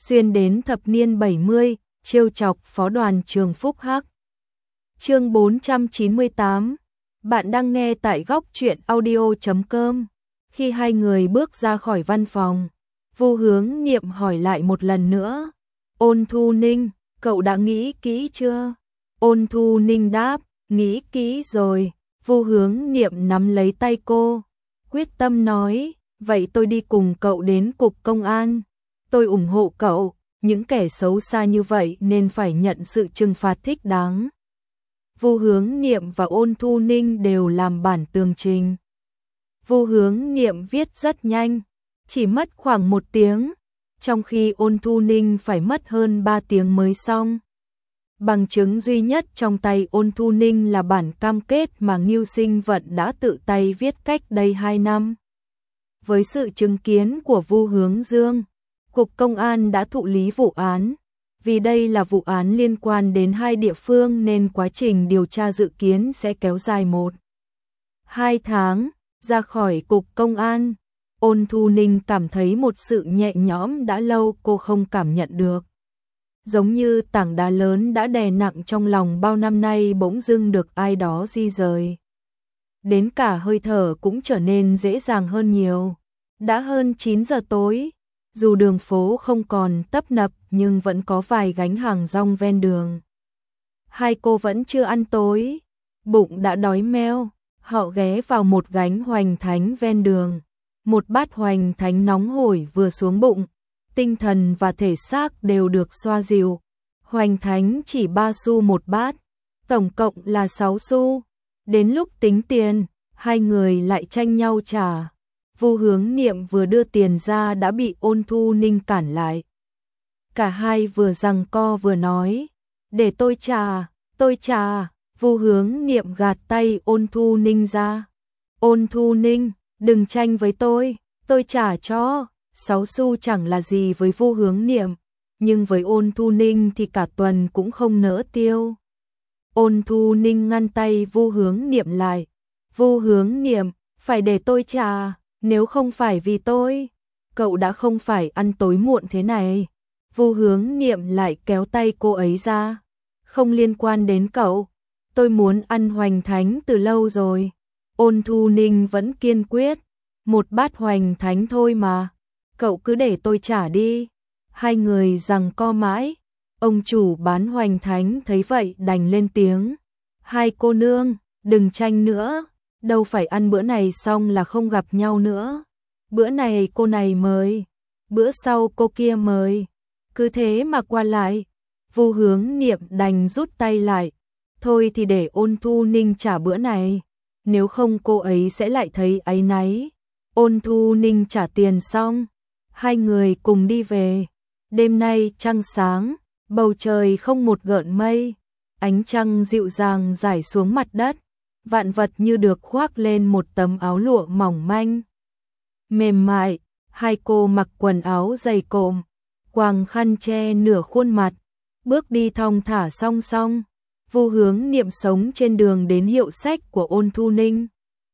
xuyên đến thập niên 70, trêu chọc phó đoàn trường Phúc Hắc. Chương 498. Bạn đang nghe tại góc truyện audio.com. Khi hai người bước ra khỏi văn phòng, Vu Hướng Niệm hỏi lại một lần nữa. Ôn Thu Ninh, cậu đã nghĩ kỹ chưa? Ôn Thu Ninh đáp, nghĩ kỹ rồi. Vu Hướng Niệm nắm lấy tay cô, quyết tâm nói, vậy tôi đi cùng cậu đến cục công an. Tôi ủng hộ cậu, những kẻ xấu xa như vậy nên phải nhận sự trừng phạt thích đáng. Vu Hướng Niệm và Ôn Thu Ninh đều làm bản tường trình. Vu Hướng Niệm viết rất nhanh, chỉ mất khoảng 1 tiếng, trong khi Ôn Thu Ninh phải mất hơn 3 tiếng mới xong. Bằng chứng duy nhất trong tay Ôn Thu Ninh là bản cam kết mà Ngưu Sinh Vận đã tự tay viết cách đây 2 năm. Với sự chứng kiến của Vu Hướng Dương, Cục Công an đã thụ lý vụ án. Vì đây là vụ án liên quan đến 2 địa phương nên quá trình điều tra dự kiến sẽ kéo dài 1-2 tháng. Ra khỏi Cục Công an, Ôn Thu Ninh cảm thấy một sự nhẹ nhõm đã lâu cô không cảm nhận được. Giống như tảng đá lớn đã đè nặng trong lòng bao năm nay bỗng dưng được ai đó di rời. Đến cả hơi thở cũng trở nên dễ dàng hơn nhiều. Đã hơn 9 giờ tối, dù đường phố không còn tấp nập nhưng vẫn có vài gánh hàng rong ven đường. Hai cô vẫn chưa ăn tối, bụng đã đói meo, họ ghé vào một gánh hoành thánh ven đường. Một bát hoành thánh nóng hổi vừa xuống bụng, tinh thần và thể xác đều được xoa dịu. Hoành thánh chỉ 3 xu một bát, tổng cộng là 6 xu. Đến lúc tính tiền, hai người lại tranh nhau trả. Vu Hướng Niệm vừa đưa tiền ra đã bị Ôn Thu Ninh cản lại. Cả hai vừa giằng co vừa nói, để tôi trả. Vu Hướng Niệm gạt tay Ôn Thu Ninh ra. Ôn Thu Ninh, đừng tranh với tôi trả cho. 6 xu chẳng là gì với Vu Hướng Niệm, nhưng với Ôn Thu Ninh thì cả tuần cũng không nỡ tiêu. Ôn Thu Ninh ngăn tay Vu Hướng Niệm lại. Vu Hướng Niệm, phải để tôi trả, nếu không phải vì tôi, cậu đã không phải ăn tối muộn thế này. Vu Hướng Niệm lại kéo tay cô ấy ra. Không liên quan đến cậu, tôi muốn ăn hoành thánh từ lâu rồi. Ôn Thu Ninh vẫn kiên quyết, một bát hoành thánh thôi mà, cậu cứ để tôi trả đi. Hai người giằng co mãi, ông chủ bán hoành thánh thấy vậy đành lên tiếng. Hai cô nương, đừng tranh nữa, đâu phải ăn bữa này xong là không gặp nhau nữa. Bữa này cô này mời, bữa sau cô kia mời, cứ thế mà qua lại. Vu Hướng Niệm đành rút tay lại. Thôi thì để Ôn Thu Ninh trả bữa này, nếu không cô ấy sẽ lại thấy áy náy. Ôn Thu Ninh trả tiền xong, hai người cùng đi về. Đêm nay trăng sáng, bầu trời không một gợn mây, ánh trăng dịu dàng rải xuống mặt đất, vạn vật như được khoác lên một tấm áo lụa mỏng manh, mềm mại. Hai cô mặc quần áo dày cộm, quàng khăn che nửa khuôn mặt, bước đi thong thả song song. Vu Hướng Niệm sống trên đường đến hiệu sách của Ôn Thu Ninh.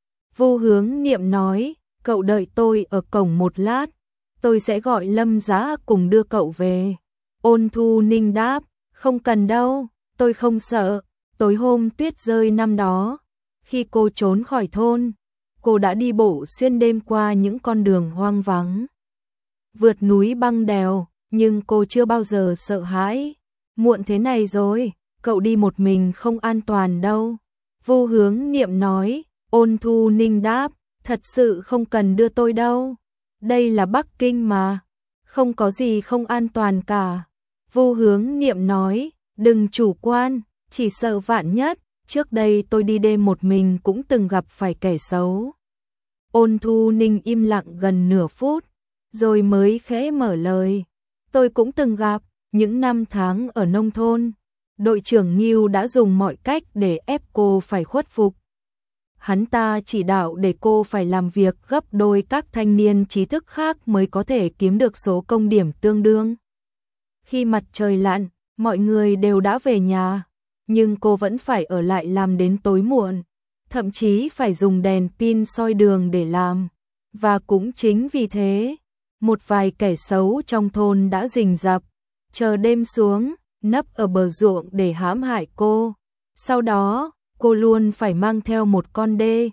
Vu Hướng Niệm nói, cậu đợi tôi ở cổng một lát, tôi sẽ gọi Lâm Giá cùng đưa cậu về. Ôn Thu Ninh đáp, không cần đâu, tôi không sợ. Tối hôm tuyết rơi năm đó, khi cô trốn khỏi thôn, cô đã đi bộ xuyên đêm qua những con đường hoang vắng, vượt núi băng đèo, nhưng cô chưa bao giờ sợ hãi. Muộn thế này rồi, cậu đi một mình không an toàn đâu. Vu Hướng Niệm nói. Ôn Thu Ninh đáp, thật sự không cần đưa tôi đâu. Đây là Bắc Kinh mà, không có gì không an toàn cả. Vu Hướng Niệm nói, đừng chủ quan, chỉ sợ vạn nhất, trước đây tôi đi đêm một mình cũng từng gặp phải kẻ xấu. Ôn Thu Ninh im lặng gần nửa phút, rồi mới khẽ mở lời. Tôi cũng từng gặp, những năm tháng ở nông thôn, đội trưởng Ngưu đã dùng mọi cách để ép cô phải khuất phục. Hắn ta chỉ đạo để cô phải làm việc gấp đôi các thanh niên trí thức khác mới có thể kiếm được số công điểm tương đương. Khi mặt trời lặn, mọi người đều đã về nhà, nhưng cô vẫn phải ở lại làm đến tối muộn, thậm chí phải dùng đèn pin soi đường để làm. Và cũng chính vì thế, một vài kẻ xấu trong thôn đã rình rập, chờ đêm xuống, nấp ở bờ ruộng để hãm hại cô. Sau đó, cô luôn phải mang theo một con đê,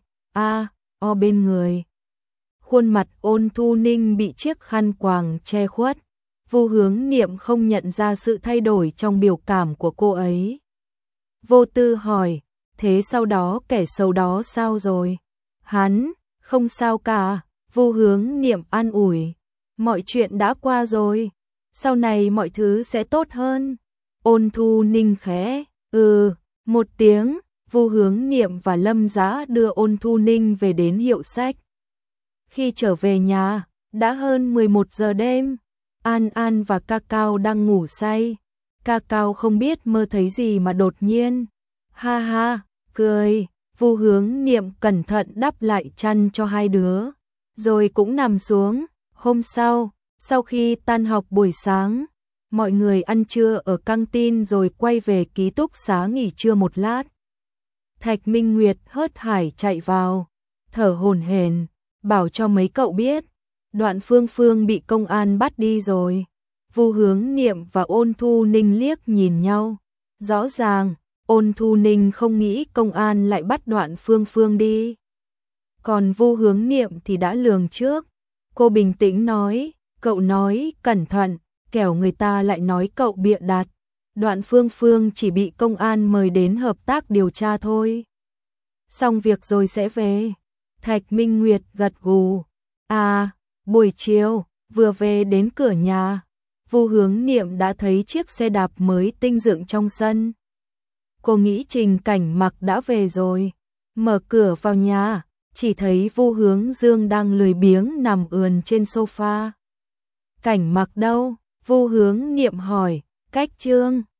o bên người. Khuôn mặt Ôn Thu Ninh bị chiếc khăn quàng che khuất. Vu Hướng Niệm không nhận ra sự thay đổi trong biểu cảm của cô ấy. Vô tư hỏi, thế sau đó kẻ xấu đó sao rồi? Hắn, không sao cả, Vu Hướng Niệm an ủi. Mọi chuyện đã qua rồi, sau này mọi thứ sẽ tốt hơn. Ôn Thu Ninh khẽ, một tiếng, Vu Hướng Niệm và Lâm Dã đưa Ôn Thu Ninh về đến hiệu sách. Khi trở về nhà, đã hơn 11 giờ đêm. An An và Ca Cao đang ngủ say. Ca Cao không biết mơ thấy gì mà đột nhiên, ha ha, cười. Vu Hướng Niệm cẩn thận đắp lại chăn cho hai đứa, rồi cũng nằm xuống. Hôm sau khi tan học buổi sáng, mọi người ăn trưa ở căng tin rồi quay về ký túc xá nghỉ trưa một lát. Thạch Minh Nguyệt hớt hải chạy vào, thở hổn hển, bảo cho mấy cậu biết, Đoạn Phương Phương bị công an bắt đi rồi. Vu Hướng Niệm và Ôn Thu Ninh liếc nhìn nhau. Rõ ràng, Ôn Thu Ninh không nghĩ công an lại bắt Đoạn Phương Phương đi. Còn Vu Hướng Niệm thì đã lường trước. Cô bình tĩnh nói, cậu nói cẩn thận, kẻo người ta lại nói cậu bịa đặt. Đoạn Phương Phương chỉ bị công an mời đến hợp tác điều tra thôi. Xong việc rồi sẽ về. Thạch Minh Nguyệt gật gù. Buổi chiều, vừa về đến cửa nhà, Vu Hướng Niệm đã thấy chiếc xe đạp mới tinh dựng trong sân. Cô nghĩ Trình Cảnh Mặc đã về rồi. Mở cửa vào nhà, chỉ thấy Vu Hướng Dương đang lười biếng nằm ườn trên sofa. Cảnh Mặc đâu? Vu Hướng Niệm hỏi. Cách Trương.